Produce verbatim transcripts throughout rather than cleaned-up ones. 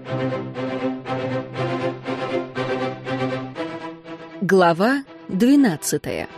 Глава двенадцатая.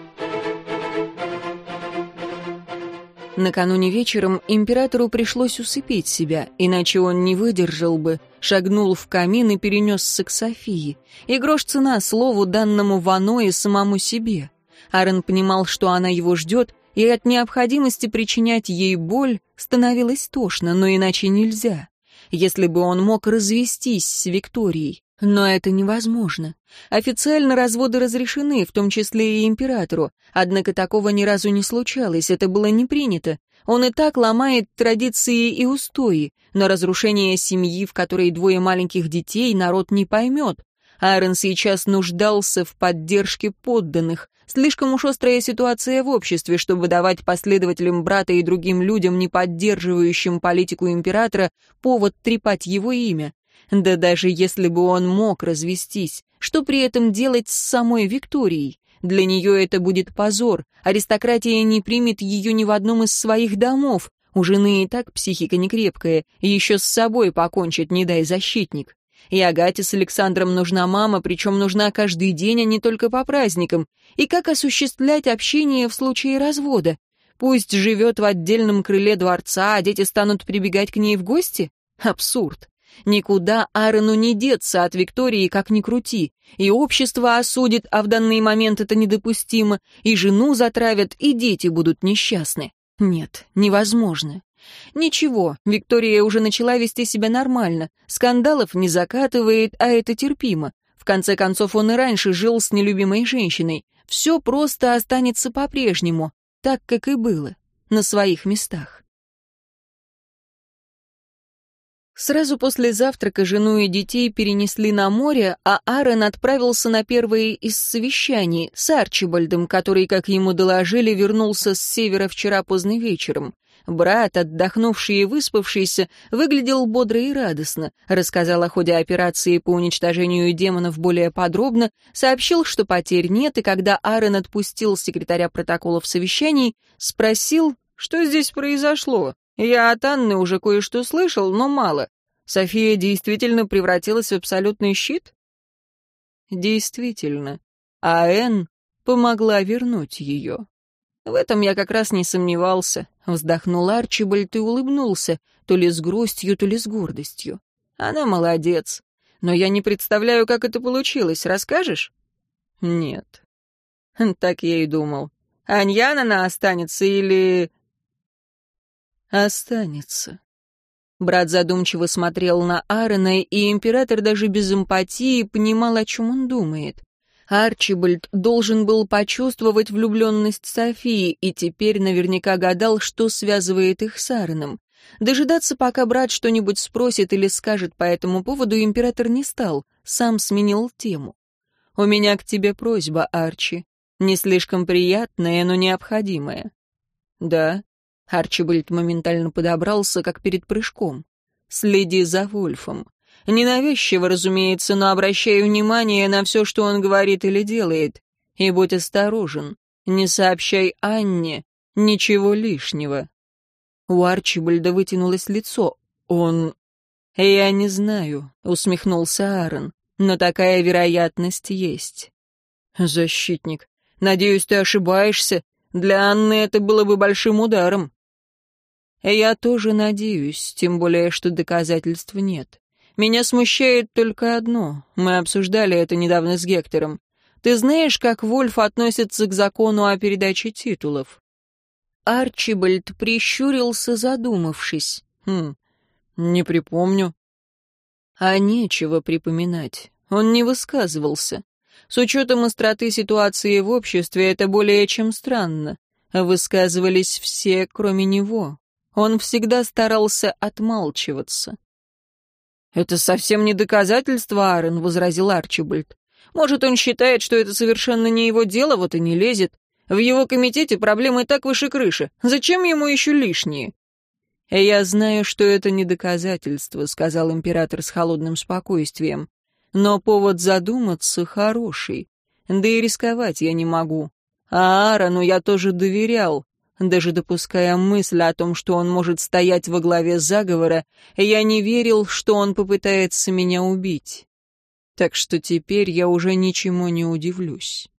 Накануне вечером императору пришлось усыпить себя, иначе он не выдержал бы, шагнул в камин и перенесся к Софии. И грош цена слову, данному Вано и самому себе. Арен понимал, что она его ждет, и от необходимости причинять ей боль становилось тошно, но иначе нельзя. Если бы он мог развестись с Викторией. Но это невозможно. Официально разводы разрешены, в том числе и императору, однако такого ни разу не случалось, это было не принято. Он и так ломает традиции и устои, но разрушение семьи, в которой двое маленьких детей, народ не поймет. Арен сейчас нуждался в поддержке подданных. Слишком уж острая ситуация в обществе, чтобы давать последователям брата и другим людям, не поддерживающим политику императора, повод трепать его имя. Да даже если бы он мог развестись, что при этом делать с самой Викторией? Для нее это будет позор. Аристократия не примет ее ни в одном из своих домов. У жены и так психика некрепкая, и еще с собой покончит, не дай защитник. И Агате с Александром нужна мама, причем нужна каждый день, а не только по праздникам. И как осуществлять общение в случае развода? Пусть живет в отдельном крыле дворца, а дети станут прибегать к ней в гости? Абсурд. Никуда Арену не деться от Виктории, как ни крути. И общество осудит, а в данный момент это недопустимо, и жену затравят, и дети будут несчастны. Нет, невозможно. Ничего, Виктория уже начала вести себя нормально, скандалов не закатывает, а это терпимо. В конце концов, он и раньше жил с нелюбимой женщиной. Все просто останется по-прежнему, так, как и было, на своих местах. Сразу после завтрака жену и детей перенесли на море, а Арен отправился на первое из совещаний с Арчибальдом, который, как ему доложили, вернулся с севера вчера поздно вечером. Брат, отдохнувший и выспавшийся, выглядел бодро и радостно, рассказал о ходе операции по уничтожению демонов более подробно, сообщил, что потерь нет, и когда Арен отпустил секретаря протоколов совещаний, спросил, что здесь произошло. Я от Анны уже кое-что слышал, но мало. София действительно превратилась в абсолютный щит? Действительно. А Энн помогла вернуть ее. В этом я как раз не сомневался. Вздохнул Арчибальд и улыбнулся, то ли с грустью, то ли с гордостью. Она молодец. Но я не представляю, как это получилось. Расскажешь? Нет. Так я и думал. Аньяна останется или... «Останется». Брат задумчиво смотрел на Арена, и император даже без эмпатии понимал, о чем он думает. Арчибальд должен был почувствовать влюбленность Софии, и теперь наверняка гадал, что связывает их с Ареном. Дожидаться, пока брат что-нибудь спросит или скажет по этому поводу, император не стал, сам сменил тему. «У меня к тебе просьба, Арчи. Не слишком приятная, но необходимая». «Да». Арчибальд моментально подобрался, как перед прыжком. «Следи за Вольфом. Ненавязчиво, разумеется, но обращай внимание на все, что он говорит или делает. И будь осторожен. Не сообщай Анне ничего лишнего». У Арчибальда вытянулось лицо. «Он...» «Я не знаю», — усмехнулся Арен, «но такая вероятность есть». «Защитник, надеюсь, ты ошибаешься. Для Анны это было бы большим ударом». «Я тоже надеюсь, тем более, что доказательств нет. Меня смущает только одно. Мы обсуждали это недавно с Гектором. Ты знаешь, как Вольф относится к закону о передаче титулов?» Арчибальд прищурился, задумавшись. «Хм, не припомню». А нечего припоминать. Он не высказывался. С учетом остроты ситуации в обществе это более чем странно. Высказывались все, кроме него. Он всегда старался отмалчиваться. «Это совсем не доказательство, Арен», — возразил Арчибальд. «Может, он считает, что это совершенно не его дело, вот и не лезет. В его комитете проблемы так выше крыши. Зачем ему еще лишние?» «Я знаю, что это не доказательство», — сказал император с холодным спокойствием. «Но повод задуматься хороший. Да и рисковать я не могу. А Аарону я тоже доверял. Даже допуская мысль о том, что он может стоять во главе заговора, я не верил, что он попытается меня убить. Так что теперь я уже ничему не удивлюсь.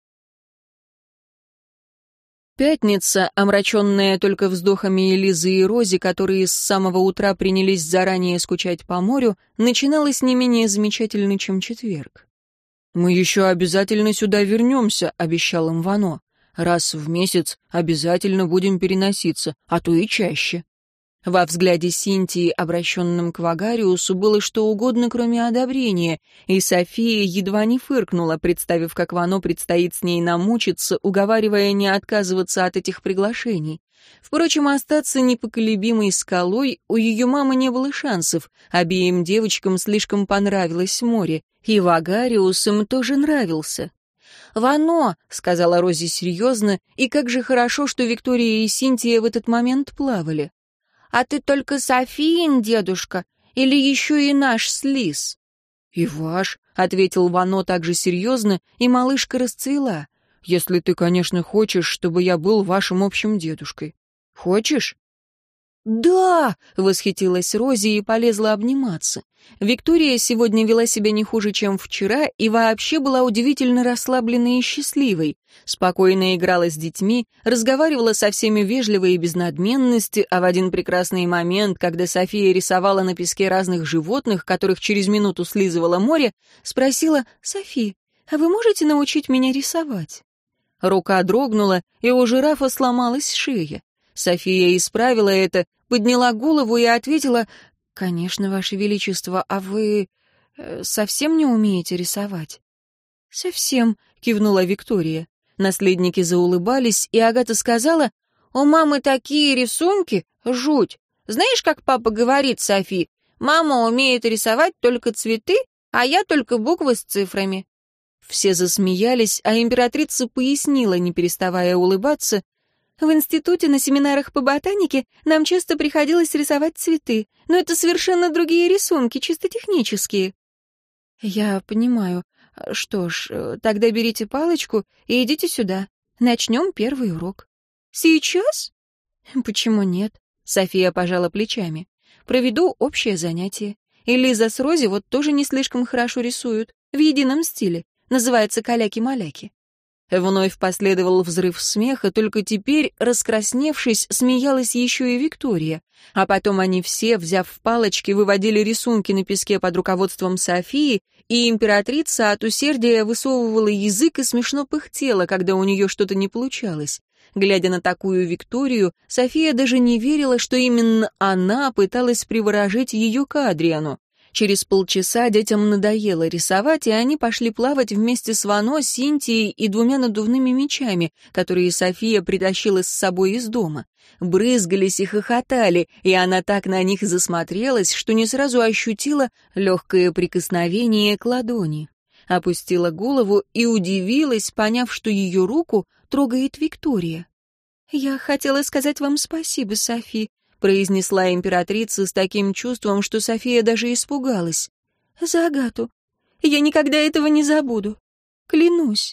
Пятница, омраченная только вздохами Элизы и Рози, которые с самого утра принялись заранее скучать по морю, начиналась не менее замечательно, чем четверг. «Мы еще обязательно сюда вернемся», — обещал им Вано. «Раз в месяц обязательно будем переноситься, а то и чаще». Во взгляде Синтии, обращенном к Вагариусу, было что угодно, кроме одобрения, и София едва не фыркнула, представив, как Вано предстоит с ней намучиться, уговаривая не отказываться от этих приглашений. Впрочем, остаться непоколебимой скалой у ее мамы не было шансов, обеим девочкам слишком понравилось море, и Вагариус им тоже нравился. «Вано», — сказала Рози серьезно, и как же хорошо, что Виктория и Синтия в этот момент плавали. «А ты только Софиин дедушка или еще и наш Слиз?» «И ваш», — ответил Вано также серьезно, и малышка расцвела. «Если ты, конечно, хочешь, чтобы я был вашим общим дедушкой. Хочешь?» «Да!» — восхитилась Рози и полезла обниматься. Виктория сегодня вела себя не хуже, чем вчера, и вообще была удивительно расслабленной и счастливой. Спокойно играла с детьми, разговаривала со всеми вежливо и без надменности, а в один прекрасный момент, когда София рисовала на песке разных животных, которых через минуту слизывало море, спросила: «Софи, а вы можете научить меня рисовать?» Рука дрогнула, и у жирафа сломалась шея. София исправила это, подняла голову и ответила: «Конечно, Ваше Величество, а вы э, совсем не умеете рисовать?» «Совсем», — кивнула Виктория. Наследники заулыбались, и Агата сказала: «У мамы такие рисунки, жуть. Знаешь, как папа говорит, Софи, мама умеет рисовать только цветы, а я только буквы с цифрами». Все засмеялись, а императрица пояснила, не переставая улыбаться: «В институте на семинарах по ботанике нам часто приходилось рисовать цветы, но это совершенно другие рисунки, чисто технические». «Я понимаю. Что ж, тогда берите палочку и идите сюда. Начнем первый урок». «Сейчас?» «Почему нет?» — София пожала плечами. «Проведу общее занятие. И Лиза с Рози вот тоже не слишком хорошо рисуют, в едином стиле. Называется «Каляки-маляки». Вновь последовал взрыв смеха, только теперь, раскрасневшись, смеялась еще и Виктория. А потом они все, взяв палочки, выводили рисунки на песке под руководством Софии, и императрица от усердия высовывала язык и смешно пыхтела, когда у нее что-то не получалось. Глядя на такую Викторию, София даже не верила, что именно она пыталась приворожить ее к Адриану. Через полчаса детям надоело рисовать, и они пошли плавать вместе с Вано, Синтией и двумя надувными мечами, которые София притащила с собой из дома. Брызгались и хохотали, и она так на них засмотрелась, что не сразу ощутила легкое прикосновение к ладони. Опустила голову и удивилась, поняв, что ее руку трогает Виктория. «Я хотела сказать вам спасибо, Софи», — произнесла императрица с таким чувством, что София даже испугалась. «За Агату. Я никогда этого не забуду. Клянусь».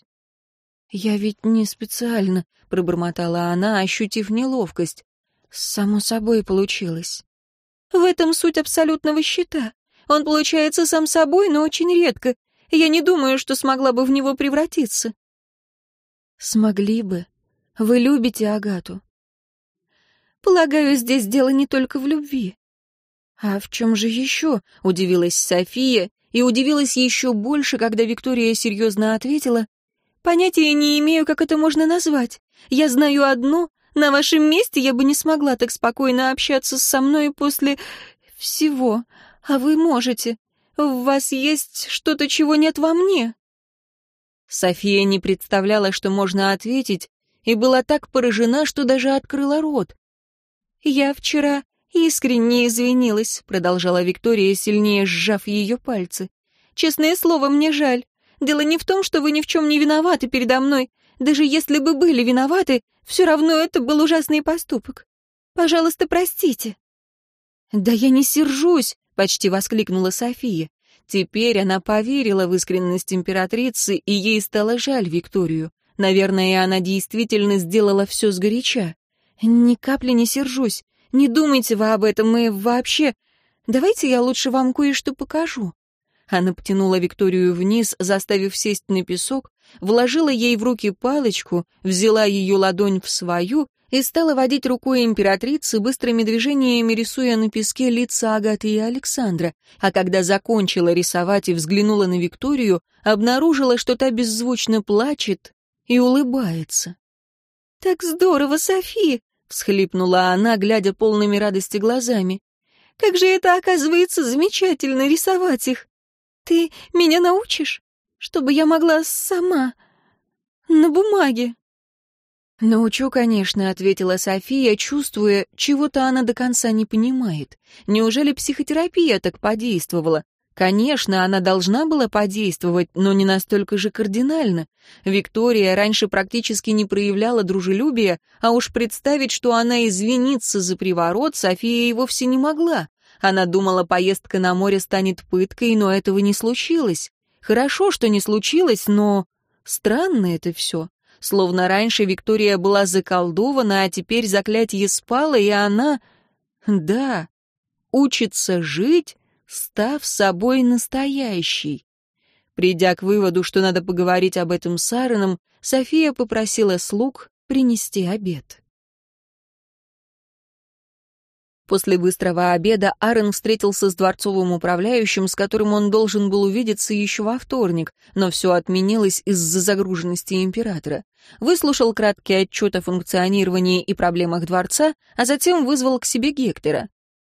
«Я ведь не специально», — пробормотала она, ощутив неловкость. «Само собой получилось». «В этом суть абсолютного щита. Он получается сам собой, но очень редко. Я не думаю, что смогла бы в него превратиться». «Смогли бы. Вы любите Агату». «Полагаю, здесь дело не только в любви». «А в чем же еще?» — удивилась София, и удивилась еще больше, когда Виктория серьезно ответила: «Понятия не имею, как это можно назвать. Я знаю одно: на вашем месте я бы не смогла так спокойно общаться со мной после всего, а вы можете. В вас есть что-то, чего нет во мне». София не представляла, что можно ответить, и была так поражена, что даже открыла рот. «Я вчера искренне извинилась», — продолжала Виктория, сильнее сжав ее пальцы. «Честное слово, мне жаль. Дело не в том, что вы ни в чем не виноваты передо мной. Даже если бы были виноваты, все равно это был ужасный поступок. Пожалуйста, простите». «Да я не сержусь», — почти воскликнула София. Теперь она поверила в искренность императрицы, и ей стало жаль Викторию. Наверное, она действительно сделала все сгоряча. «Ни капли не сержусь. Не думайте вы об этом и вообще... Давайте я лучше вам кое-что покажу». Она потянула Викторию вниз, заставив сесть на песок, вложила ей в руки палочку, взяла ее ладонь в свою и стала водить рукой императрицы, быстрыми движениями рисуя на песке лица Агаты и Александра, а когда закончила рисовать и взглянула на Викторию, обнаружила, что та беззвучно плачет и улыбается. «Так здорово, Софи!» — всхлипнула она, глядя полными радости глазами. «Как же это, оказывается, замечательно рисовать их! Ты меня научишь, чтобы я могла сама, на бумаге?» «Научу, конечно», — ответила София, чувствуя, чего-то она до конца не понимает. Неужели психотерапия так подействовала? Конечно, она должна была подействовать, но не настолько же кардинально. Виктория раньше практически не проявляла дружелюбия, а уж представить, что она извинится за приворот, София и вовсе не могла. Она думала, поездка на море станет пыткой, но этого не случилось. Хорошо, что не случилось, но странно это все. Словно раньше Виктория была заколдована, а теперь заклятие спало, и она... Да, учится жить, став собой настоящей. Придя к выводу, что надо поговорить об этом с Аароном, София попросила слуг принести обед. После быстрого обеда Аарон встретился с дворцовым управляющим, с которым он должен был увидеться еще во вторник, но все отменилось из-за загруженности императора. Выслушал краткий отчет о функционировании и проблемах дворца, а затем вызвал к себе Гектора.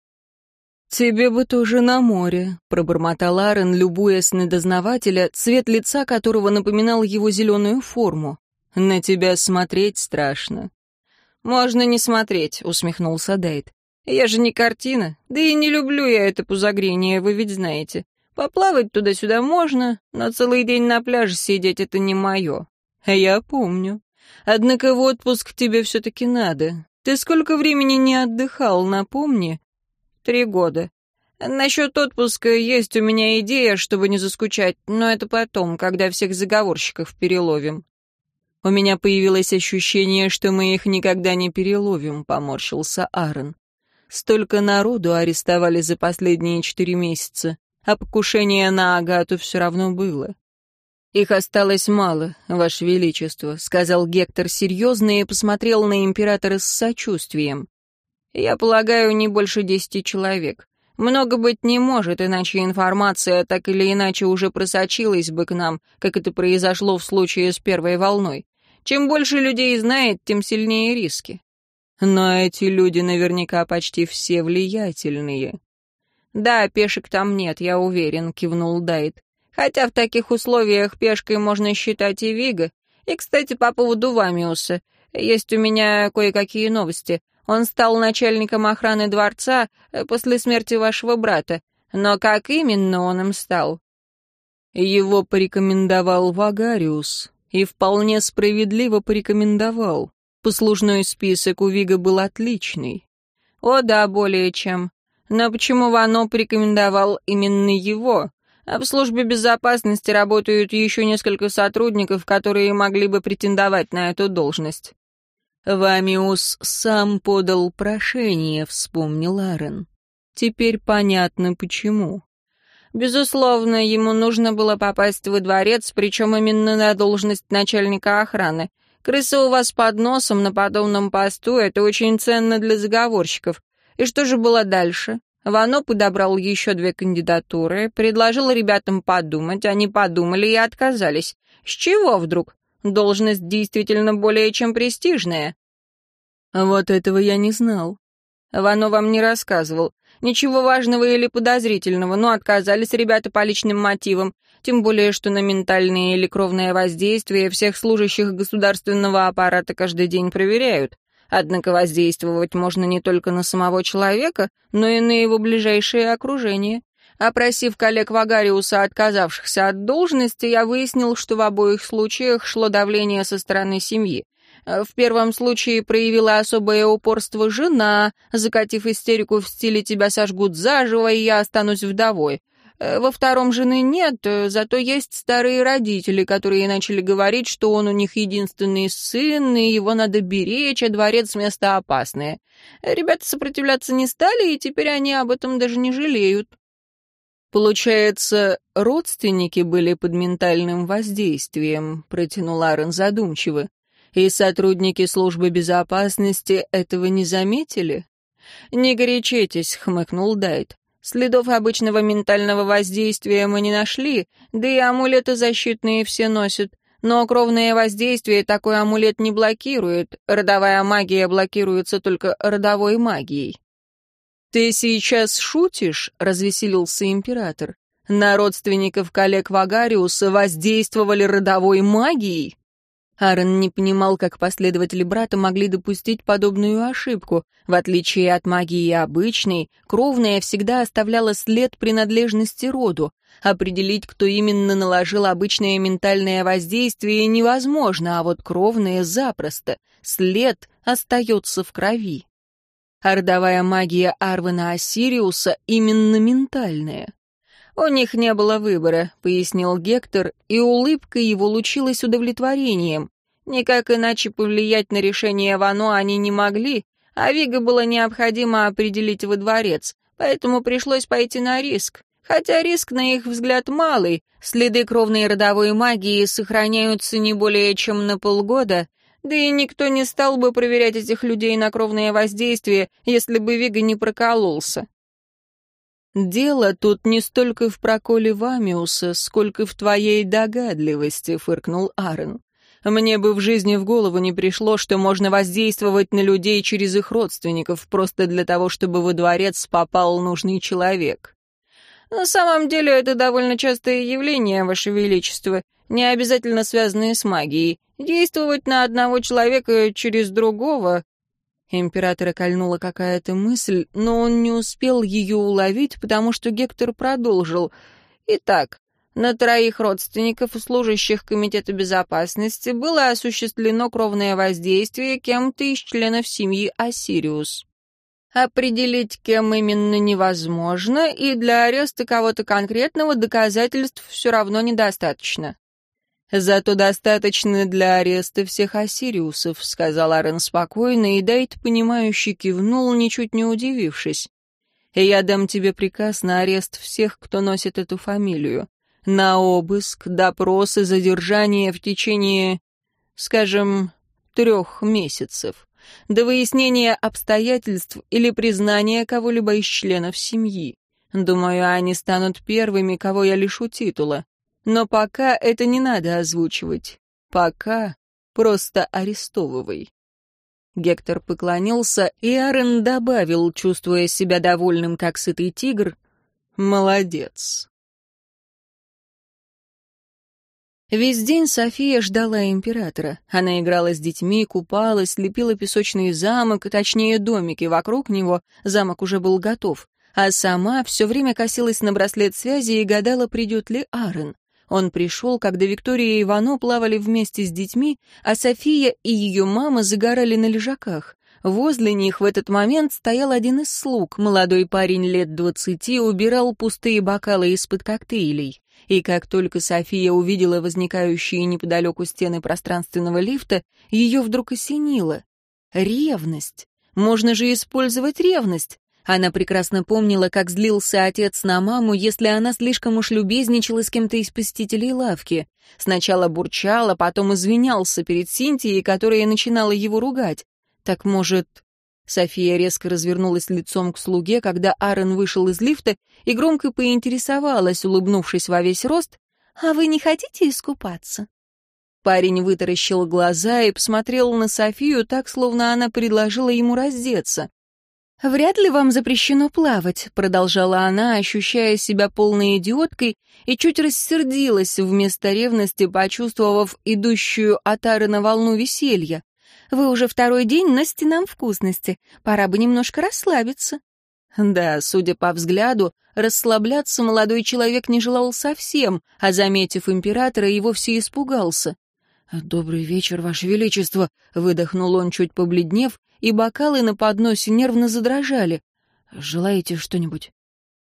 «Тебе бы тоже на море», — пробормотал Аарон, любуясь на дознавателя, цвет лица которого напоминал его зеленую форму. «На тебя смотреть страшно». «Можно не смотреть», — усмехнулся Дейт. «Я же не картина, да и не люблю я это пузогрение, вы ведь знаете. Поплавать туда-сюда можно, но целый день на пляже сидеть — это не мое». «Я помню. Однако в отпуск тебе все-таки надо. Ты сколько времени не отдыхал, напомни?» «Три года. Насчет отпуска есть у меня идея, чтобы не заскучать, но это потом, когда всех заговорщиков переловим». «У меня появилось ощущение, что мы их никогда не переловим», — поморщился Аарон. «Столько народу арестовали за последние четыре месяца, а покушение на Агату все равно было». «Их осталось мало, Ваше Величество», — сказал Гектор серьезно и посмотрел на императора с сочувствием. «Я полагаю, не больше десяти человек. Много быть не может, иначе информация так или иначе уже просочилась бы к нам, как это произошло в случае с первой волной. Чем больше людей знает, тем сильнее риски». «Но эти люди наверняка почти все влиятельные». «Да, пешек там нет, я уверен», — кивнул Дайт. «Хотя в таких условиях пешкой можно считать и Вига. И, кстати, по поводу Вамиуса. Есть у меня кое-какие новости. Он стал начальником охраны дворца после смерти вашего брата. Но как именно он им стал?» «Его порекомендовал Вагариус. И вполне справедливо порекомендовал. Послужной список у Вига был отличный». «О да, более чем. Но почему Вано порекомендовал именно его? А в службе безопасности работают еще несколько сотрудников, которые могли бы претендовать на эту должность». «Вамиус сам подал прошение», — вспомнил Аарон. «Теперь понятно, почему». «Безусловно, ему нужно было попасть во дворец, причем именно на должность начальника охраны. Крыса у вас под носом на подобном посту — это очень ценно для заговорщиков. И что же было дальше? Вано подобрал еще две кандидатуры, предложил ребятам подумать, они подумали и отказались. С чего вдруг? Должность действительно более чем престижная». «Вот этого я не знал». «Вано вам не рассказывал. Ничего важного или подозрительного, но отказались ребята по личным мотивам, тем более, что на ментальное или кровное воздействие всех служащих государственного аппарата каждый день проверяют. Однако воздействовать можно не только на самого человека, но и на его ближайшее окружение. Опросив коллег Вагариуса, отказавшихся от должности, я выяснил, что в обоих случаях шло давление со стороны семьи. В первом случае проявила особое упорство жена, закатив истерику в стиле «тебя сожгут заживо, и я останусь вдовой». Э, Во втором жены нет, э, зато есть старые родители, которые начали говорить, что он у них единственный сын, и его надо беречь, а дворец — место опасное. Э, Ребята сопротивляться не стали, и теперь они об этом даже не жалеют. «Получается, родственники были под ментальным воздействием», — протянул Аарон задумчиво. «И сотрудники службы безопасности этого не заметили?» «Не горячитесь», — хмыкнул Дайт. «Следов обычного ментального воздействия мы не нашли, да и амулеты защитные все носят. Но кровное воздействие такой амулет не блокирует. Родовая магия блокируется только родовой магией». «Ты сейчас шутишь?» — развеселился император. «На родственников коллег Вагариуса воздействовали родовой магией?» Аарон не понимал, как последователи брата могли допустить подобную ошибку. В отличие от магии обычной, кровная всегда оставляла след принадлежности роду. Определить, кто именно наложил обычное ментальное воздействие, невозможно, а вот кровная запросто. След остается в крови. А родовая магия Арвена Осириуса именно ментальная. «У них не было выбора», — пояснил Гектор, и улыбка его лучилась удовлетворением. Никак иначе повлиять на решение Вано они не могли, а Вига было необходимо определить во дворец, поэтому пришлось пойти на риск. Хотя риск, на их взгляд, малый, следы кровной родовой магии сохраняются не более чем на полгода, да и никто не стал бы проверять этих людей на кровное воздействие, если бы Вига не прокололся. «Дело тут не столько в проколе Вамиуса, сколько в твоей догадливости», — фыркнул Аарон. «Мне бы в жизни в голову не пришло, что можно воздействовать на людей через их родственников, просто для того, чтобы во дворец попал нужный человек». «На самом деле это довольно частое явление, Ваше Величество, не обязательно связанное с магией. Действовать на одного человека через другого...» Императора кольнула какая-то мысль, но он не успел ее уловить, потому что Гектор продолжил. «Итак, на троих родственников, служащих Комитета безопасности, было осуществлено кровное воздействие кем-то из членов семьи Осириус. Определить, кем именно, невозможно, и для ареста кого-то конкретного доказательств все равно недостаточно». «Зато достаточно для ареста всех Осириусов», — сказал Аарон спокойно, и Дайт, понимающе кивнул, ничуть не удивившись. «Я дам тебе приказ на арест всех, кто носит эту фамилию. На обыск, допрос и задержание в течение, скажем, трех месяцев. До выяснения обстоятельств или признания кого-либо из членов семьи. Думаю, они станут первыми, кого я лишу титула. Но пока это не надо озвучивать. Пока просто арестовывай». Гектор поклонился, и Аарон добавил, чувствуя себя довольным, как сытый тигр: «Молодец». Весь день София ждала императора. Она играла с детьми, купалась, лепила песочный замок, точнее домики вокруг него, замок уже был готов. А сама все время косилась на браслет связи и гадала, придет ли Аарон. Он пришел, когда Виктория и Вано плавали вместе с детьми, а София и ее мама загорали на лежаках. Возле них в этот момент стоял один из слуг, молодой парень лет двадцати, убирал пустые бокалы из-под коктейлей. И как только София увидела возникающие неподалеку стены пространственного лифта, ее вдруг осенило. Ревность. Можно же использовать ревность. Она прекрасно помнила, как злился отец на маму, если она слишком уж любезничала с кем-то из посетителей лавки. Сначала бурчал, а потом извинялся перед Синтией, которая начинала его ругать. Так, может... София резко развернулась лицом к слуге, когда Аарон вышел из лифта, и громко поинтересовалась, улыбнувшись во весь рост: «А вы не хотите искупаться?» Парень вытаращил глаза и посмотрел на Софию так, словно она предложила ему раздеться. «Вряд ли вам запрещено плавать», — продолжала она, ощущая себя полной идиоткой, и чуть рассердилась вместо ревности, почувствовав идущую от Аарона волну веселья. «Вы уже второй день носите нам вкусности. Пора бы немножко расслабиться». Да, судя по взгляду, расслабляться молодой человек не желал совсем, а, заметив императора, и вовсе испугался. «Добрый вечер, Ваше Величество», — выдохнул он, чуть побледнев, и бокалы на подносе нервно задрожали. «Желаете что-нибудь?»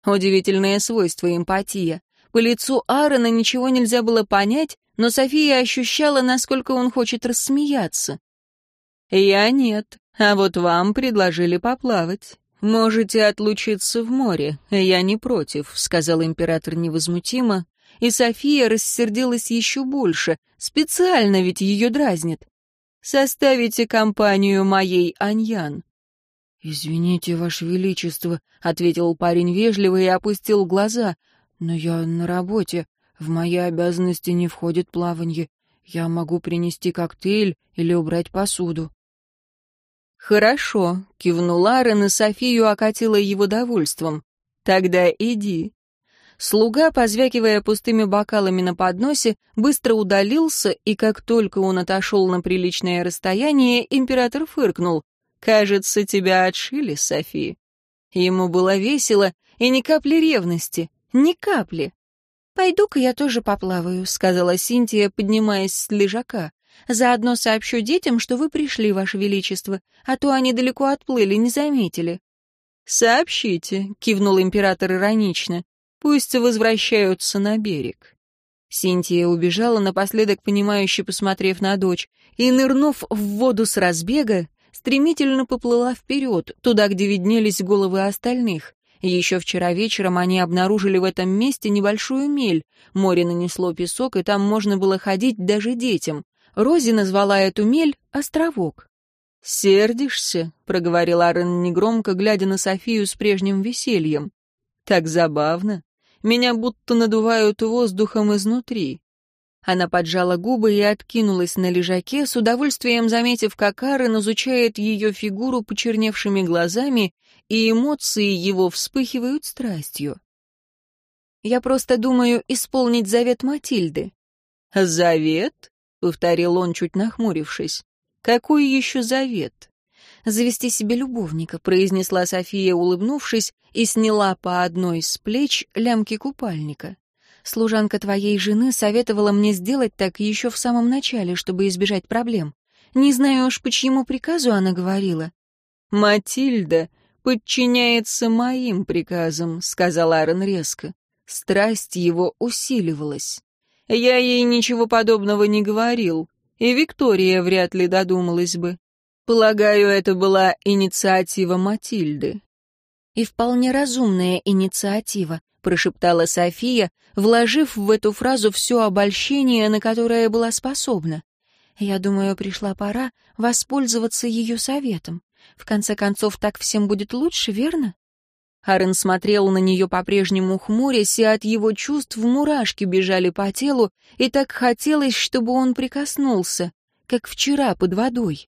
Удивительное свойство эмпатия. По лицу Аарона ничего нельзя было понять, но София ощущала, насколько он хочет рассмеяться. «Я нет, а вот вам предложили поплавать. Можете отлучиться в море, я не против», — сказал император невозмутимо, и София рассердилась еще больше, специально ведь ее дразнит. «Составите компанию моей Аньян». «Извините, Ваше Величество», — ответил парень вежливо и опустил глаза, «но я на работе, в мои обязанности не входит плаванье. Я могу принести коктейль или убрать посуду». «Хорошо», — кивнул Аарон, и Софию окатила его довольством. «Тогда иди». Слуга, позвякивая пустыми бокалами на подносе, быстро удалился, и как только он отошел на приличное расстояние, император фыркнул. «Кажется, тебя отшили, Софи». Ему было весело, и ни капли ревности, ни капли. «Пойду-ка я тоже поплаваю», — сказала Синтия, поднимаясь с лежака. «Заодно сообщу детям, что вы пришли, Ваше Величество, а то они далеко отплыли, не заметили». «Сообщите», — кивнул император иронично. «Пусть возвращаются на берег». Синтия убежала, напоследок понимающе посмотрев на дочь, и, нырнув в воду с разбега, стремительно поплыла вперед, туда, где виднелись головы остальных. Еще вчера вечером они обнаружили в этом месте небольшую мель. Море нанесло песок, и там можно было ходить даже детям. Рози назвала эту мель «Островок». «Сердишься?» — проговорил Аарон негромко, глядя на Софию с прежним весельем. «Так забавно. Меня будто надувают воздухом изнутри». Она поджала губы и откинулась на лежаке, с удовольствием заметив, как Аарон изучает ее фигуру почерневшими глазами, и эмоции его вспыхивают страстью. «Я просто думаю исполнить завет Матильды». «Завет?» — повторил он, чуть нахмурившись. «Какой еще завет?» «Завести себе любовника», — произнесла София, улыбнувшись, и сняла по одной из плеч лямки купальника. «Служанка твоей жены советовала мне сделать так еще в самом начале, чтобы избежать проблем. Не знаю уж, по чьему приказу она говорила». «Матильда подчиняется моим приказам», — сказал Аарон резко. Страсть его усиливалась. «Я ей ничего подобного не говорил, и Виктория вряд ли додумалась бы. Полагаю, это была инициатива Матильды». «И вполне разумная инициатива», — прошептала София, вложив в эту фразу все обольщение, на которое была способна. «Я думаю, пришла пора воспользоваться ее советом. В конце концов, так всем будет лучше, верно?» Аарон смотрел на нее по-прежнему хмурясь, и от его чувств мурашки бежали по телу, и так хотелось, чтобы он прикоснулся, как вчера под водой.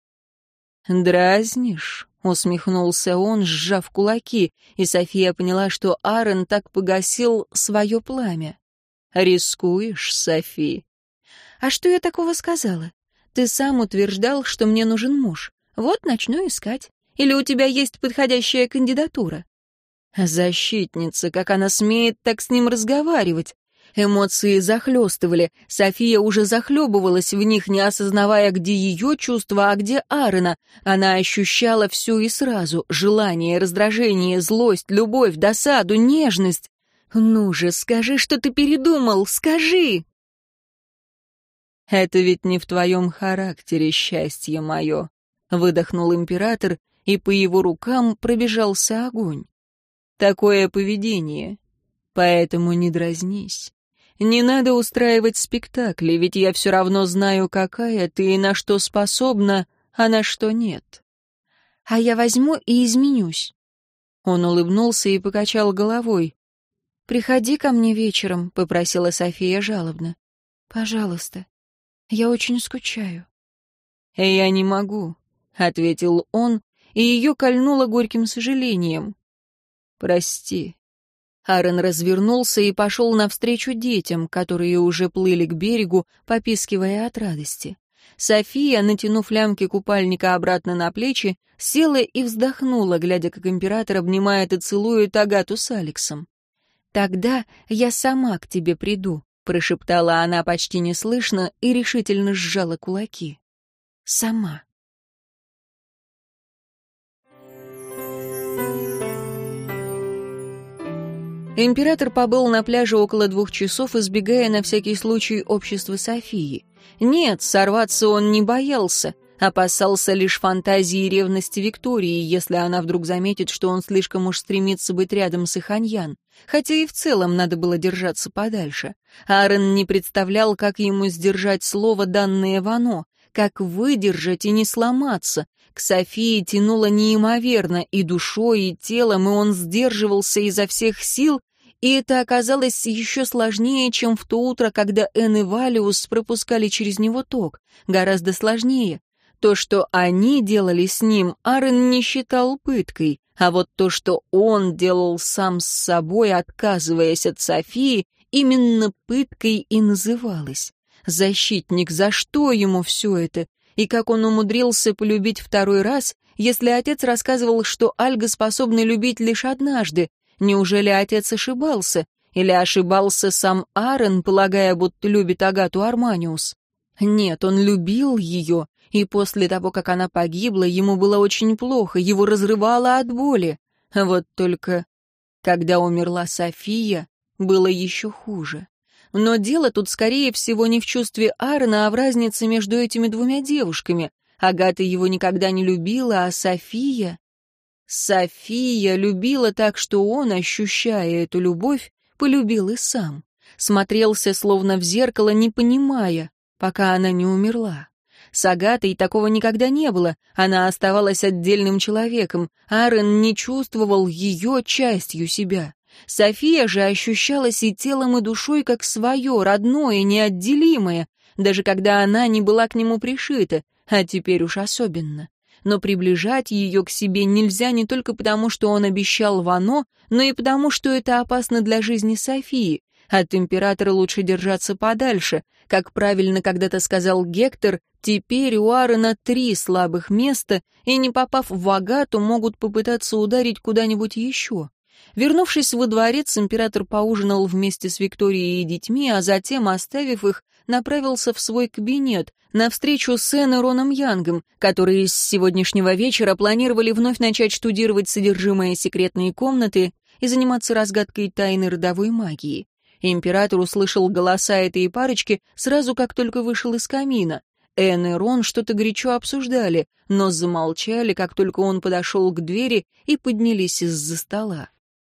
«Дразнишь?» — усмехнулся он, сжав кулаки, и София поняла, что Аарон так погасил свое пламя. «Рискуешь, Софи?» «А что я такого сказала? Ты сам утверждал, что мне нужен муж. Вот начну искать. Или у тебя есть подходящая кандидатура?» Защитница, как она смеет так с ним разговаривать? Эмоции захлестывали. София уже захлебывалась в них, не осознавая, где ее чувства, а где Аарона. Она ощущала все и сразу. Желание, раздражение, злость, любовь, досаду, нежность. «Ну же, скажи, что ты передумал, скажи!» «Это ведь не в твоем характере, счастье мое», — выдохнул император, и по его рукам пробежался огонь. «Такое поведение. Поэтому не дразнись. Не надо устраивать спектакли, ведь я все равно знаю, какая ты и на что способна, а на что нет». «А я возьму и изменюсь». Он улыбнулся и покачал головой. «Приходи ко мне вечером», — попросила София жалобно. «Пожалуйста. Я очень скучаю». «Я не могу», — ответил он, и ее кольнуло горьким сожалением. «Прости». Аарон развернулся и пошел навстречу детям, которые уже плыли к берегу, попискивая от радости. София, натянув лямки купальника обратно на плечи, села и вздохнула, глядя, как император обнимает и целует Агату с Алексом. «Тогда я сама к тебе приду», — прошептала она почти неслышно и решительно сжала кулаки. «Сама». Император побыл на пляже около двух часов, избегая на всякий случай общества Софии. Нет, сорваться он не боялся, опасался лишь фантазии и ревности Виктории, если она вдруг заметит, что он слишком уж стремится быть рядом с Иханьян. Хотя и в целом надо было держаться подальше. Аарон не представлял, как ему сдержать слово, данное Вано, как выдержать и не сломаться. К Софии тянуло неимоверно и душой, и телом, и он сдерживался изо всех сил, и это оказалось еще сложнее, чем в то утро, когда Энн и Валиус пропускали через него ток. Гораздо сложнее. То, что они делали с ним, Аарон не считал пыткой, а вот то, что он делал сам с собой, отказываясь от Софии, именно пыткой и называлось. Защитник, за что ему все это? И как он умудрился полюбить второй раз, если отец рассказывал, что Альга способна любить лишь однажды? Неужели отец ошибался? Или ошибался сам Аарон, полагая, будто любит Агату Арманиус? Нет, он любил ее, и после того, как она погибла, ему было очень плохо, его разрывало от боли. Вот только, когда умерла София, было еще хуже. Но дело тут, скорее всего, не в чувстве Аарона, а в разнице между этими двумя девушками. Агата его никогда не любила, а София... София любила так, что он, ощущая эту любовь, полюбил и сам. Смотрелся словно в зеркало, не понимая, пока она не умерла. С Агатой такого никогда не было, она оставалась отдельным человеком, Аарон не чувствовал ее частью себя. София же ощущалась и телом, и душой как свое, родное, неотделимое, даже когда она не была к нему пришита, а теперь уж особенно. Но приближать ее к себе нельзя не только потому, что он обещал Вано, но и потому, что это опасно для жизни Софии. От императора лучше держаться подальше. Как правильно когда-то сказал Гектор, теперь у Аарона три слабых места, и не попав в Агату, могут попытаться ударить куда-нибудь еще. Вернувшись во дворец, император поужинал вместе с Викторией и детьми, а затем, оставив их, направился в свой кабинет, на встречу с Энн и Роном Янгом, которые с сегодняшнего вечера планировали вновь начать штудировать содержимое секретной комнаты и заниматься разгадкой тайны родовой магии. Император услышал голоса этой парочки сразу, как только вышел из камина. Энн и Рон что-то горячо обсуждали, но замолчали, как только он подошел к двери, и поднялись из-за стола.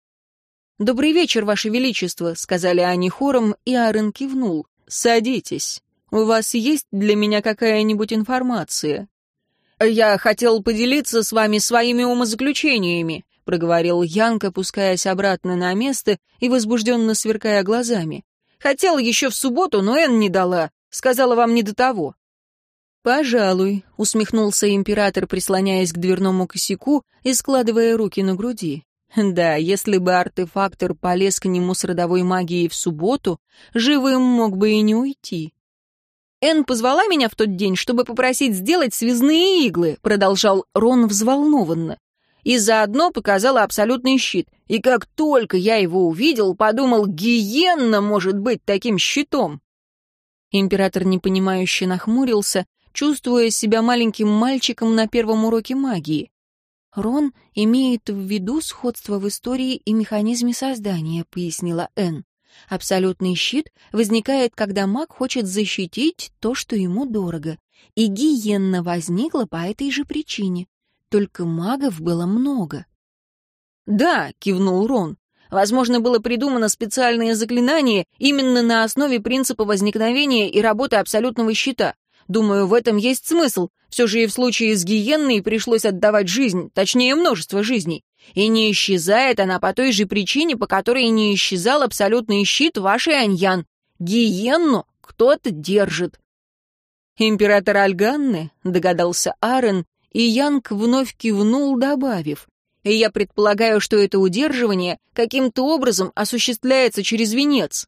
«Добрый вечер, Ваше Величество», — сказали они хором, и Аарон кивнул. «Садитесь. У вас есть для меня какая-нибудь информация?» «Я хотел поделиться с вами своими умозаключениями», — проговорил Янг, опускаясь обратно на место и возбужденно сверкая глазами. «Хотел еще в субботу, но Энн не дала. Сказала, вам не до того». «Пожалуй», — усмехнулся император, прислоняясь к дверному косяку и складывая руки на груди. Да, если бы артефактор полез к нему с родовой магией в субботу, живым мог бы и не уйти. «Энн позвала меня в тот день, чтобы попросить сделать связные иглы», продолжал Рон взволнованно. «И заодно показала абсолютный щит. И как только я его увидел, подумал, гиенна может быть таким щитом». Император непонимающе нахмурился, чувствуя себя маленьким мальчиком на первом уроке магии. «Рон имеет в виду сходство в истории и механизме создания», — пояснила Энн. «Абсолютный щит возникает, когда маг хочет защитить то, что ему дорого. И гиенна возникла по этой же причине. Только магов было много». «Да», — кивнул Рон. «Возможно, было придумано специальное заклинание именно на основе принципа возникновения и работы абсолютного щита. Думаю, в этом есть смысл. Все же и в случае с гиенной пришлось отдавать жизнь, точнее, множество жизней. И не исчезает она по той же причине, по которой не исчезал абсолютный щит вашей Аньян. Гиенну кто-то держит». «Император Альганны?» — догадался Аарон, и Янг вновь кивнул, добавив. «И я предполагаю, что это удерживание каким-то образом осуществляется через венец».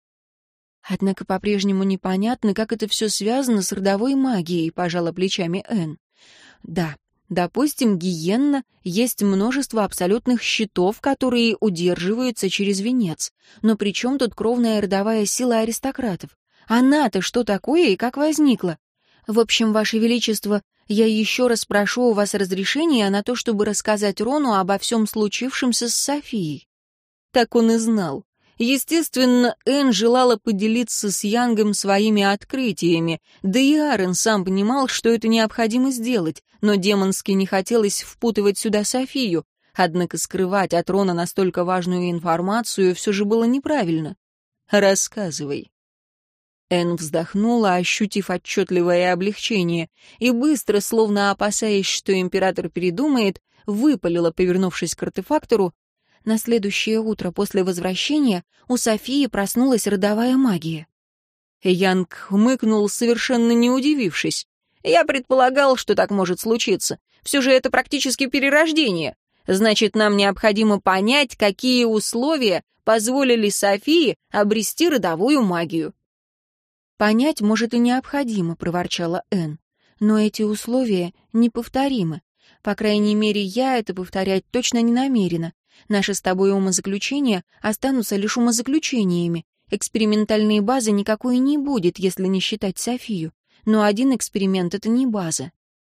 «Однако по-прежнему непонятно, как это все связано с родовой магией», — пожала плечами Энн. «Да, допустим, гиенна есть множество абсолютных щитов, которые удерживаются через венец. Но при чем тут кровная родовая сила аристократов? Она-то что такое и как возникла? В общем, Ваше Величество, я еще раз прошу у вас разрешения на то, чтобы рассказать Рону обо всем случившемся с Софией». Так он и знал. Естественно, Энн желала поделиться с Янгом своими открытиями, да и Аарон сам понимал, что это необходимо сделать, но демонски не хотелось впутывать сюда Софию, однако скрывать от Рона настолько важную информацию все же было неправильно. «Рассказывай». Энн вздохнула, ощутив отчетливое облегчение, и быстро, словно опасаясь, что император передумает, выпалила, повернувшись к артефактору: на следующее утро после возвращения у Софии проснулась родовая магия. Янг хмыкнул, совершенно не удивившись. «Я предполагал, что так может случиться. Все же это практически перерождение. Значит, нам необходимо понять, какие условия позволили Софии обрести родовую магию». «Понять, может, и необходимо», — проворчала Энн. «Но эти условия неповторимы. По крайней мере, я это повторять точно не намерена. Наши с тобой умозаключения останутся лишь умозаключениями. Экспериментальной базы никакой не будет, если не считать Софию. Но один эксперимент — это не база».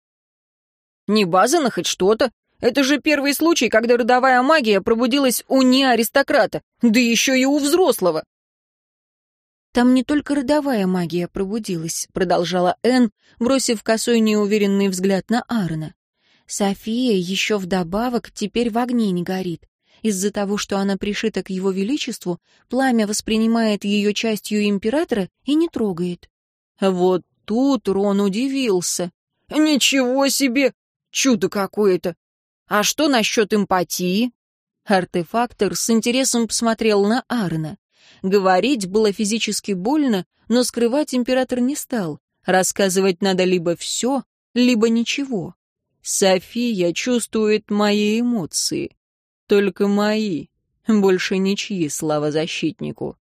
«Не база, но хоть что-то. Это же первый случай, когда родовая магия пробудилась у неаристократа, да еще и у взрослого». «Там не только родовая магия пробудилась», — продолжала Энн, бросив косой неуверенный взгляд на Аарона. «София еще вдобавок теперь в огне не горит. Из-за того, что она пришита к его величеству, пламя воспринимает ее частью императора и не трогает». Вот тут Рон удивился. «Ничего себе! Чудо какое-то! А что насчет эмпатии?» Артефактор с интересом посмотрел на Аарона. Говорить было физически больно, но скрывать император не стал. Рассказывать надо либо все, либо ничего. София чувствует мои эмоции. Только мои. Больше ничьи, слава защитнику.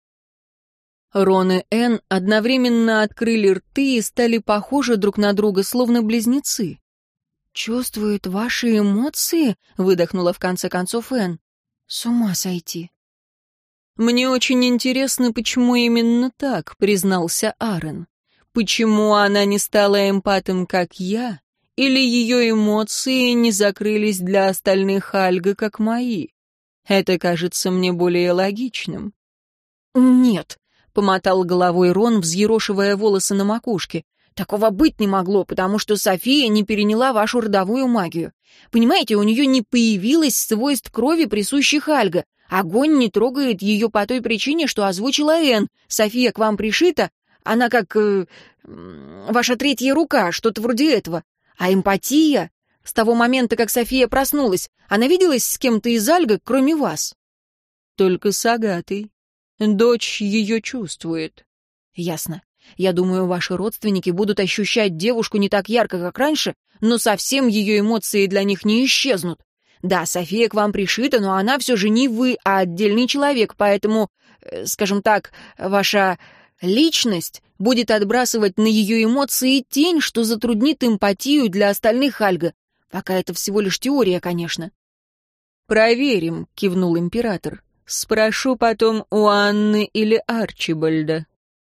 Рон и Энн одновременно открыли рты и стали похожи друг на друга, словно близнецы. «Чувствует ваши эмоции?» — выдохнула в конце концов Энн. «С ума сойти». «Мне очень интересно, почему именно так», — признался Аарон. «Почему она не стала эмпатом, как я, или ее эмоции не закрылись для остальных Альга, как мои? Это кажется мне более логичным». «Нет», — помотал головой Рон, взъерошивая волосы на макушке. «Такого быть не могло, потому что София не переняла вашу родовую магию. Понимаете, у нее не появилось свойств крови, присущих Альга. Огонь не трогает ее по той причине, что озвучила Энн. София к вам пришита, она как... Э, ваша третья рука, что-то вроде этого. А эмпатия... С того момента, как София проснулась, она виделась с кем-то из Альга, кроме вас?» «Только с Агатой. Дочь ее чувствует». «Ясно. Я думаю, ваши родственники будут ощущать девушку не так ярко, как раньше, но совсем ее эмоции для них не исчезнут. Да, София к вам пришита, но она все же не вы, а отдельный человек, поэтому, скажем так, ваша личность будет отбрасывать на ее эмоции тень, что затруднит эмпатию для остальных Альга. Пока это всего лишь теория, конечно». «Проверим», — кивнул император. «Спрошу потом у Анны или Арчибальда».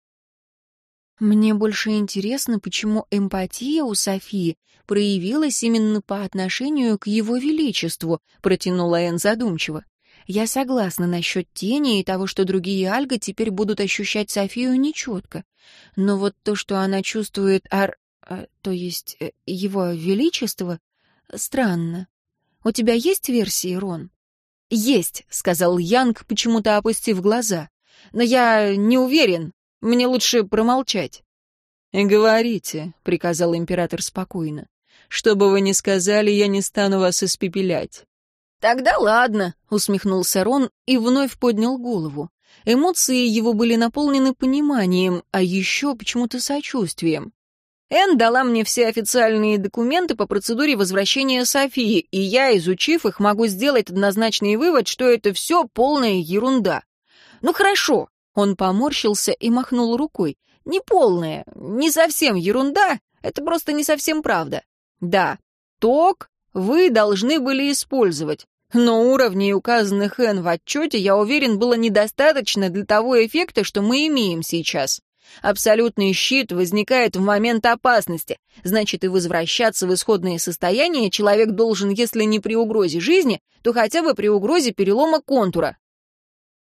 «Мне больше интересно, почему эмпатия у Софии проявилась именно по отношению к его величеству», — протянула Энн задумчиво. «Я согласна насчет тени и того, что другие Альга теперь будут ощущать Софию нечетко. Но вот то, что она чувствует ар... то есть его величество, странно. У тебя есть версии, Рон?» «Есть», — сказал Янг, почему-то опустив глаза. «Но я не уверен. Мне лучше промолчать». «Говорите», — приказал император спокойно. «Что бы вы ни сказали, я не стану вас испепелять». «Тогда ладно», — усмехнулся Рон и вновь поднял голову. Эмоции его были наполнены пониманием, а еще почему-то сочувствием. «Энн дала мне все официальные документы по процедуре возвращения Софии, и я, изучив их, могу сделать однозначный вывод, что это все полная ерунда». «Ну хорошо», — он поморщился и махнул рукой. «Не полная, не совсем ерунда, это просто не совсем правда. Да, ток вы должны были использовать, но уровней, указанных Энн в отчете, я уверен, было недостаточно для того эффекта, что мы имеем сейчас. Абсолютный щит возникает в момент опасности, значит, и возвращаться в исходное состояние человек должен, если не при угрозе жизни, то хотя бы при угрозе перелома контура.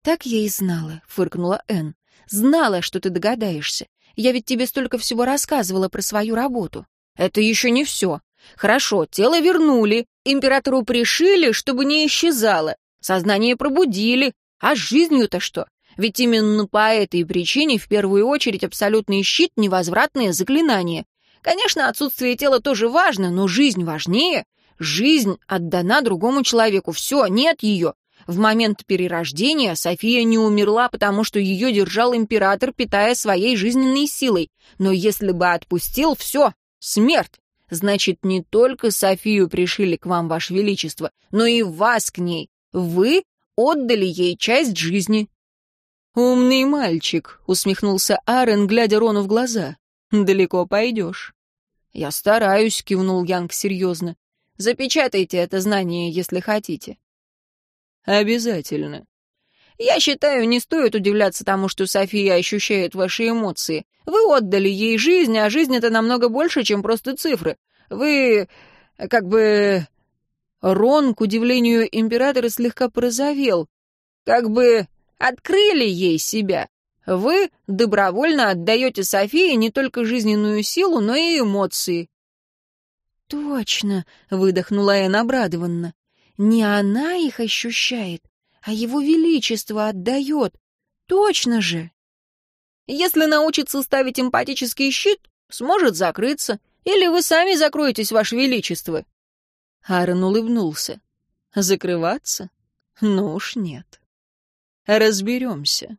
«Так я и знала», — фыркнула Энн. «Знала, что ты догадаешься. Я ведь тебе столько всего рассказывала про свою работу». «Это еще не все. Хорошо, тело вернули, императору пришили, чтобы не исчезало, сознание пробудили. А с жизнью-то что? Ведь именно по этой причине в первую очередь абсолютный щит — невозвратное заклинание. Конечно, отсутствие тела тоже важно, но жизнь важнее. Жизнь отдана другому человеку. Все, нет ее. В момент перерождения София не умерла, потому что ее держал император, питая своей жизненной силой. Но если бы отпустил, все, смерть. Значит, не только Софию пришили к вам, Ваше Величество, но и вас к ней. Вы отдали ей часть жизни». «Умный мальчик», — усмехнулся Арен, глядя Рону в глаза. «Далеко пойдешь». «Я стараюсь», — кивнул Янг серьезно. «Запечатайте это знание, если хотите». «Обязательно». «Я считаю, не стоит удивляться тому, что София ощущает ваши эмоции. Вы отдали ей жизнь, а жизнь — это намного больше, чем просто цифры. Вы... как бы...» Рон, к удивлению императора, слегка порозовел. «Как бы открыли ей себя. Вы добровольно отдаете Софии не только жизненную силу, но и эмоции». «Точно», — выдохнула Энн обрадованно. «Не она их ощущает, а его величество отдает. Точно же!» «Если научится ставить эмпатический щит, сможет закрыться. Или вы сами закроетесь, Ваше Величество». Аарон улыбнулся. «Закрываться? Ну уж нет. Разберемся».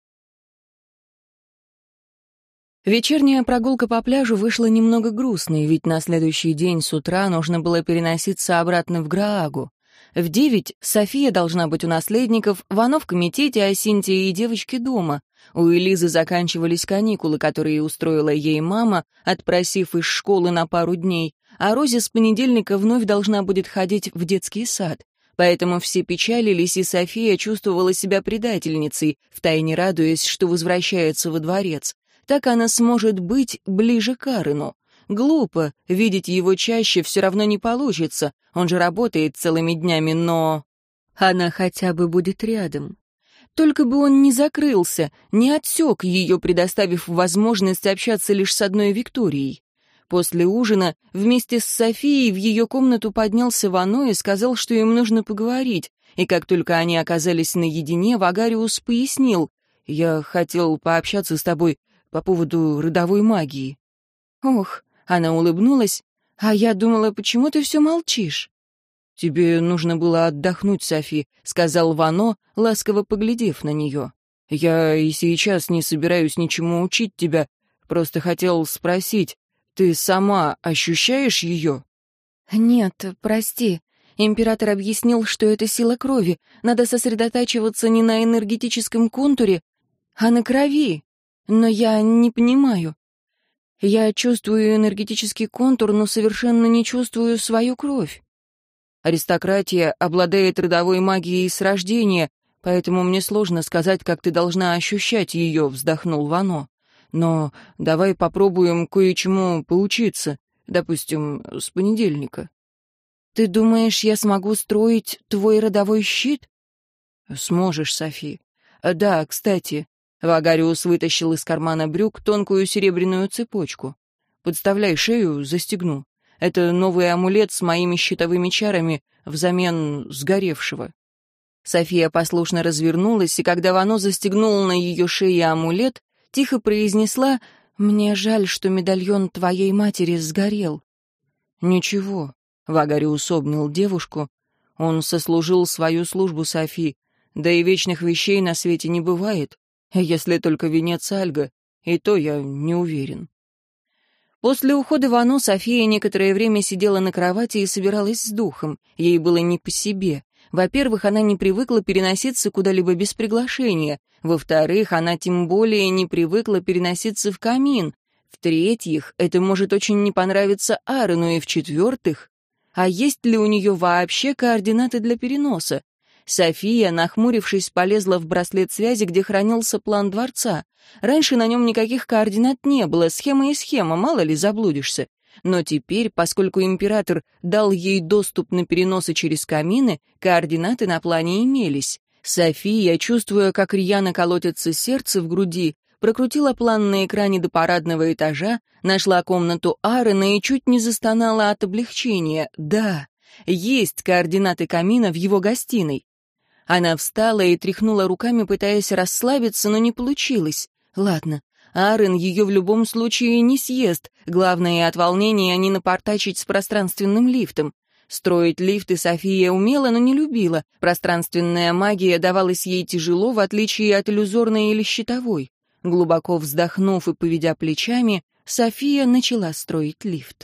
Вечерняя прогулка по пляжу вышла немного грустной, ведь на следующий день с утра нужно было переноситься обратно в Граагу. В девять София должна быть у наследников, Вано в комитете, а Синтия и девочки дома. У Элизы заканчивались каникулы, которые устроила ей мама, отпросив из школы на пару дней, а Розе с понедельника вновь должна будет ходить в детский сад. Поэтому все печалились, и София чувствовала себя предательницей, втайне радуясь, что возвращается во дворец. Так она сможет быть ближе к Арену. Глупо, видеть его чаще все равно не получится, он же работает целыми днями, но... Она хотя бы будет рядом. Только бы он не закрылся, не отсек ее, предоставив возможность общаться лишь с одной Викторией. После ужина вместе с Софией в ее комнату поднялся Вано и сказал, что им нужно поговорить, и как только они оказались наедине, Вагариус пояснил: «Я хотел пообщаться с тобой по поводу родовой магии». «Ох», — она улыбнулась, — «а я думала, почему ты все молчишь?» «Тебе нужно было отдохнуть, Софи», — сказал Вано, ласково поглядев на нее. «Я и сейчас не собираюсь ничему учить тебя, просто хотел спросить, ты сама ощущаешь ее?» «Нет, прости. Император объяснил, что это сила крови. Надо сосредотачиваться не на энергетическом контуре, а на крови. Но я не понимаю. Я чувствую энергетический контур, но совершенно не чувствую свою кровь. Аристократия обладает родовой магией с рождения, поэтому мне сложно сказать, как ты должна ощущать ее», — вздохнул Вано. «Но давай попробуем кое-чему поучиться, допустим, с понедельника». «Ты думаешь, я смогу строить твой родовой щит?» «Сможешь, Софи. Да, кстати». Вагариус вытащил из кармана брюк тонкую серебряную цепочку. «Подставляй шею, застегну. Это новый амулет с моими щитовыми чарами взамен сгоревшего». София послушно развернулась, и когда Вано застегнул на ее шее амулет, тихо произнесла: «Мне жаль, что медальон твоей матери сгорел». «Ничего», — Вагариус обнял девушку, — «он сослужил свою службу, Софи, да и вечных вещей на свете не бывает. Если только венец Альга, и то я не уверен». После ухода Вано София некоторое время сидела на кровати и собиралась с духом. Ей было не по себе. Во-первых, она не привыкла переноситься куда-либо без приглашения. Во-вторых, она тем более не привыкла переноситься в камин. В-третьих, это может очень не понравиться Аарону. И в-четвертых, а есть ли у нее вообще координаты для переноса? София, нахмурившись, полезла в браслет связи, где хранился план дворца. Раньше на нем никаких координат не было, схема и схема, мало ли заблудишься. Но теперь, поскольку император дал ей доступ на переносы через камины, координаты на плане имелись. София, чувствуя, как рьяно колотится сердце в груди, прокрутила план на экране до парадного этажа, нашла комнату Аарона и чуть не застонала от облегчения. Да, есть координаты камина в его гостиной. Она встала и тряхнула руками, пытаясь расслабиться, но не получилось. Ладно, Аарон ее в любом случае не съест. Главное, от волнения не напортачить с пространственным лифтом. Строить лифты София умела, но не любила. Пространственная магия давалась ей тяжело, в отличие от иллюзорной или щитовой. Глубоко вздохнув и поведя плечами, София начала строить лифт.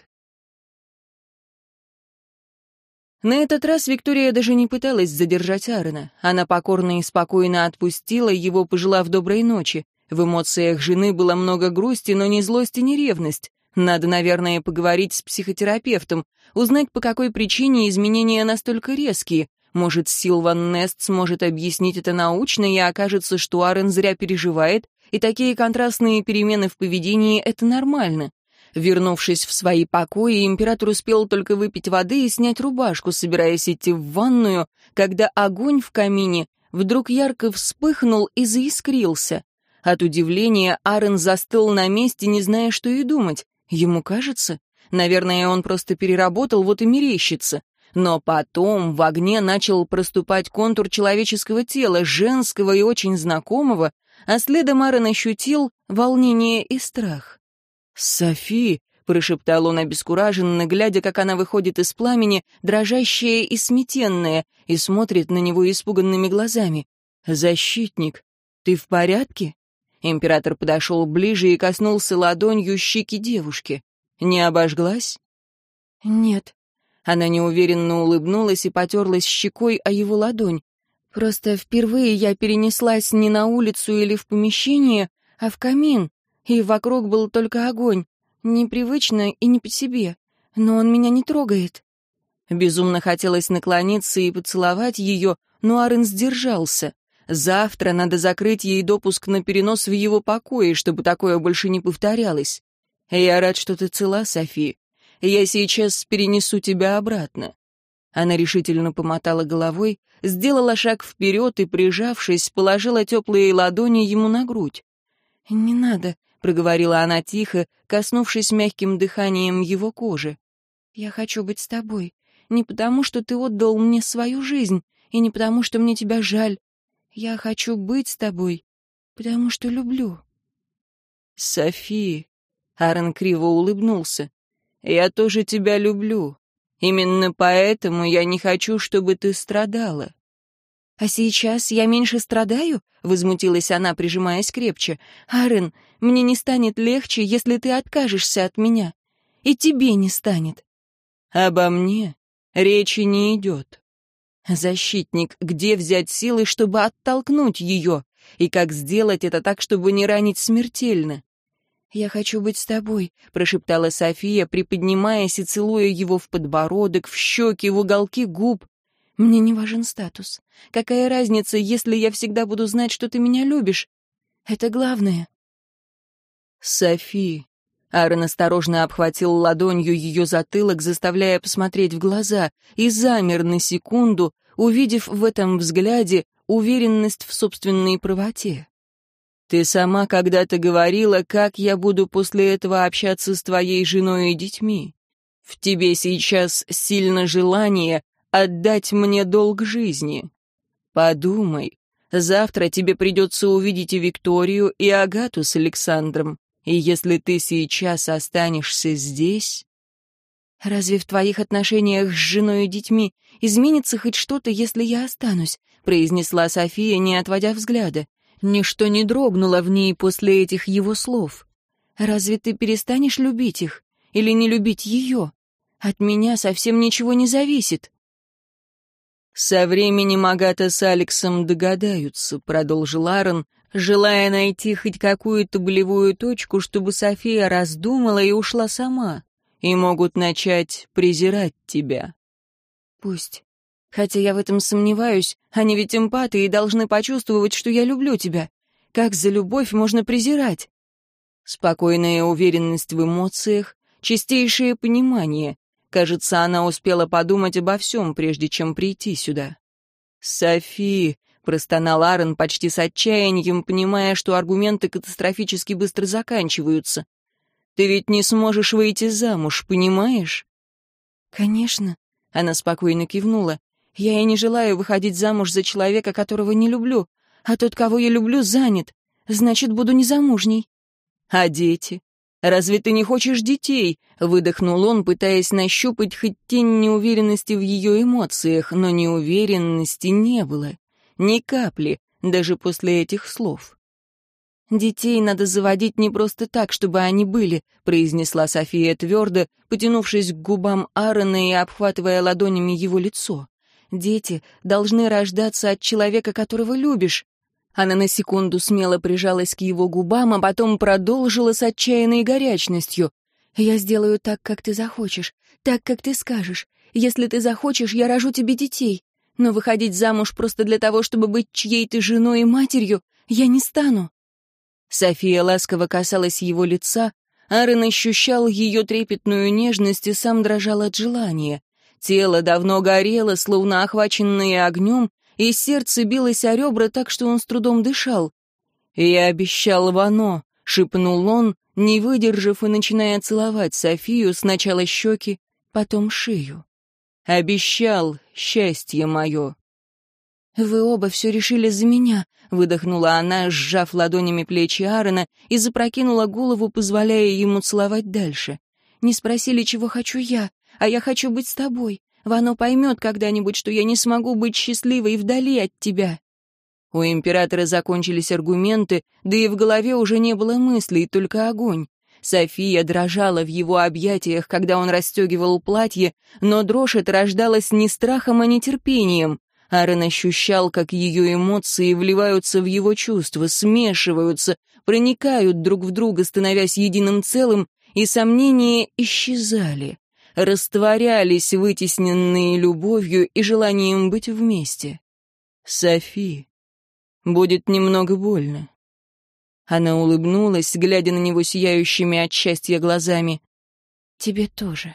На этот раз Виктория даже не пыталась задержать Аарона. Она покорно и спокойно отпустила его, пожелав доброй ночи. В эмоциях жены было много грусти, но ни злость и ни ревность. Надо, наверное, поговорить с психотерапевтом, узнать, по какой причине изменения настолько резкие. Может, Силван Нест сможет объяснить это научно, и окажется, что Аарон зря переживает, и такие контрастные перемены в поведении — это нормально. Вернувшись в свои покои, император успел только выпить воды и снять рубашку, собираясь идти в ванную, когда огонь в камине вдруг ярко вспыхнул и заискрился. От удивления Аарон застыл на месте, не зная, что и думать. Ему кажется? Наверное, он просто переработал, вот и мерещится. Но потом в огне начал проступать контур человеческого тела, женского и очень знакомого, а следом Аарон ощутил волнение и страх. «Софи!» — прошептал он обескураженно, глядя, как она выходит из пламени, дрожащая и сметенная, и смотрит на него испуганными глазами. «Защитник, ты в порядке?» Император подошел ближе и коснулся ладонью щеки девушки. «Не обожглась?» «Нет». Она неуверенно улыбнулась и потерлась щекой о его ладонь. «Просто впервые я перенеслась не на улицу или в помещение, а в камин, и вокруг был только огонь. Непривычно и не по себе, но он меня не трогает». Безумно хотелось наклониться и поцеловать ее, но Аарон сдержался. Завтра надо закрыть ей допуск на перенос в его покое, чтобы такое больше не повторялось. «Я рад, что ты цела, Софи. Я сейчас перенесу тебя обратно». Она решительно помотала головой, сделала шаг вперед и, прижавшись, положила теплые ладони ему на грудь. «Не надо», — проговорила она тихо, коснувшись мягким дыханием его кожи. «Я хочу быть с тобой. Не потому, что ты отдал мне свою жизнь, и не потому, что мне тебя жаль. Я хочу быть с тобой, потому что люблю». «Софи», — Аарон криво улыбнулся, — «я тоже тебя люблю. Именно поэтому я не хочу, чтобы ты страдала». «А сейчас я меньше страдаю?» — возмутилась она, прижимаясь крепче. «Аарон, мне не станет легче, если ты откажешься от меня. И тебе не станет». «Обо мне речи не идет. Защитник, где взять силы, чтобы оттолкнуть ее? И как сделать это так, чтобы не ранить смертельно?» «Я хочу быть с тобой», — прошептала София, приподнимаясь и целуя его в подбородок, в щеки, в уголки губ. «Мне не важен статус. Какая разница, если я всегда буду знать, что ты меня любишь? Это главное». «Софи», — Аарон осторожно обхватил ладонью ее затылок, заставляя посмотреть в глаза, и замер на секунду, увидев в этом взгляде уверенность в собственной правоте. «Ты сама когда-то говорила, как я буду после этого общаться с твоей женой и детьми. В тебе сейчас сильно желание отдать мне долг жизни. Подумай, завтра тебе придется увидеть и Викторию, и Агату с Александром, и если ты сейчас останешься здесь...» «Разве в твоих отношениях с женой и детьми изменится хоть что-то, если я останусь?» — произнесла София, не отводя взгляда. Ничто не дрогнуло в ней после этих его слов. «Разве ты перестанешь любить их? Или не любить ее? От меня совсем ничего не зависит». «Со временем Агата с Алексом догадаются», — продолжил Аарон, желая найти хоть какую-то болевую точку, чтобы София раздумала и ушла сама, и могут начать презирать тебя. «Пусть. Хотя я в этом сомневаюсь, они ведь эмпаты и должны почувствовать, что я люблю тебя. Как за любовь можно презирать?» Спокойная уверенность в эмоциях, чистейшее понимание. Кажется, она успела подумать обо всем, прежде чем прийти сюда. «Софи», — простонал Аарон почти с отчаянием, понимая, что аргументы катастрофически быстро заканчиваются. «Ты ведь не сможешь выйти замуж, понимаешь?» «Конечно», — она спокойно кивнула. «Я и не желаю выходить замуж за человека, которого не люблю, а тот, кого я люблю, занят. Значит, буду незамужней». «А дети? Разве ты не хочешь детей?» — выдохнул он, пытаясь нащупать хоть тень неуверенности в ее эмоциях, но неуверенности не было. Ни капли, даже после этих слов. «Детей надо заводить не просто так, чтобы они были», — произнесла София твердо, потянувшись к губам Аарона и обхватывая ладонями его лицо. «Дети должны рождаться от человека, которого любишь». Она на секунду смело прижалась к его губам, а потом продолжила с отчаянной горячностью. «Я сделаю так, как ты захочешь, так, как ты скажешь. Если ты захочешь, я рожу тебе детей. Но выходить замуж просто для того, чтобы быть чьей-то женой и матерью, я не стану». София ласково касалась его лица, Аарон ощущал ее трепетную нежность и сам дрожал от желания. Тело давно горело, словно охваченное огнем, и сердце билось о ребра так, что он с трудом дышал. «Я обещал Вано», — шепнул он, не выдержав и начиная целовать Софию, сначала щеки, потом шею. «Обещал, счастье мое». «Вы оба все решили за меня», — выдохнула она, сжав ладонями плечи Аарона и запрокинула голову, позволяя ему целовать дальше. «Не спросили, чего хочу я, а я хочу быть с тобой. Вано поймет когда-нибудь, что я не смогу быть счастливой вдали от тебя». У императора закончились аргументы, да и в голове уже не было мыслей, только огонь. София дрожала в его объятиях, когда он расстегивал платье, но дрожь эта рождалась не страхом, а нетерпением. Аарон ощущал, как ее эмоции вливаются в его чувства, смешиваются, проникают друг в друга, становясь единым целым, и сомнения исчезали, растворялись, вытесненные любовью и желанием быть вместе. «Софи, будет немного больно». Она улыбнулась, глядя на него сияющими от счастья глазами. «Тебе тоже».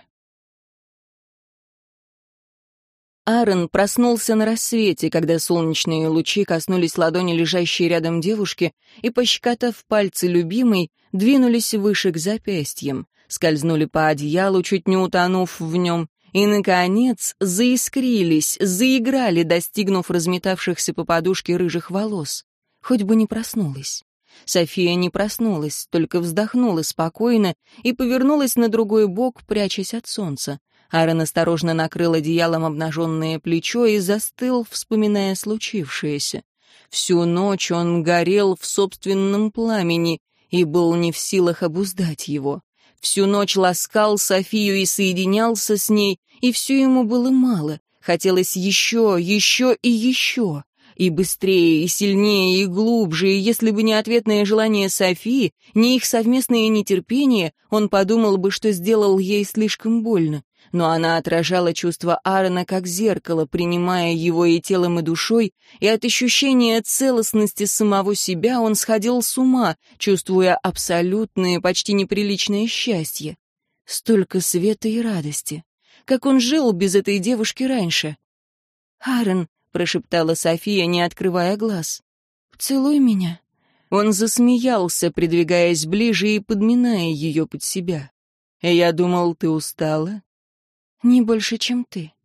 Аарон проснулся на рассвете, когда солнечные лучи коснулись ладони лежащей рядом девушки и, пощекотав пальцы любимой, двинулись выше к запястьям, скользнули по одеялу, чуть не утонув в нем, и, наконец, заискрились, заиграли, достигнув разметавшихся по подушке рыжих волос. Хоть бы не проснулась. София не проснулась, только вздохнула спокойно и повернулась на другой бок, прячась от солнца. Аарон осторожно накрыл одеялом обнаженное плечо и застыл, вспоминая случившееся. Всю ночь он горел в собственном пламени и был не в силах обуздать его. Всю ночь ласкал Софию и соединялся с ней, и все ему было мало. Хотелось еще, еще и еще. И быстрее, и сильнее, и глубже, и если бы не ответное желание Софии, не их совместное нетерпение, он подумал бы, что сделал ей слишком больно. Но она отражала чувства Аарона как зеркало, принимая его и телом, и душой, и от ощущения целостности самого себя он сходил с ума, чувствуя абсолютное, почти неприличное счастье. Столько света и радости. Как он жил без этой девушки раньше? «Аарон», — прошептала София, не открывая глаз, — «поцелуй меня». Он засмеялся, придвигаясь ближе и подминая ее под себя. «Я думал, ты устала?» «Не больше, чем ты».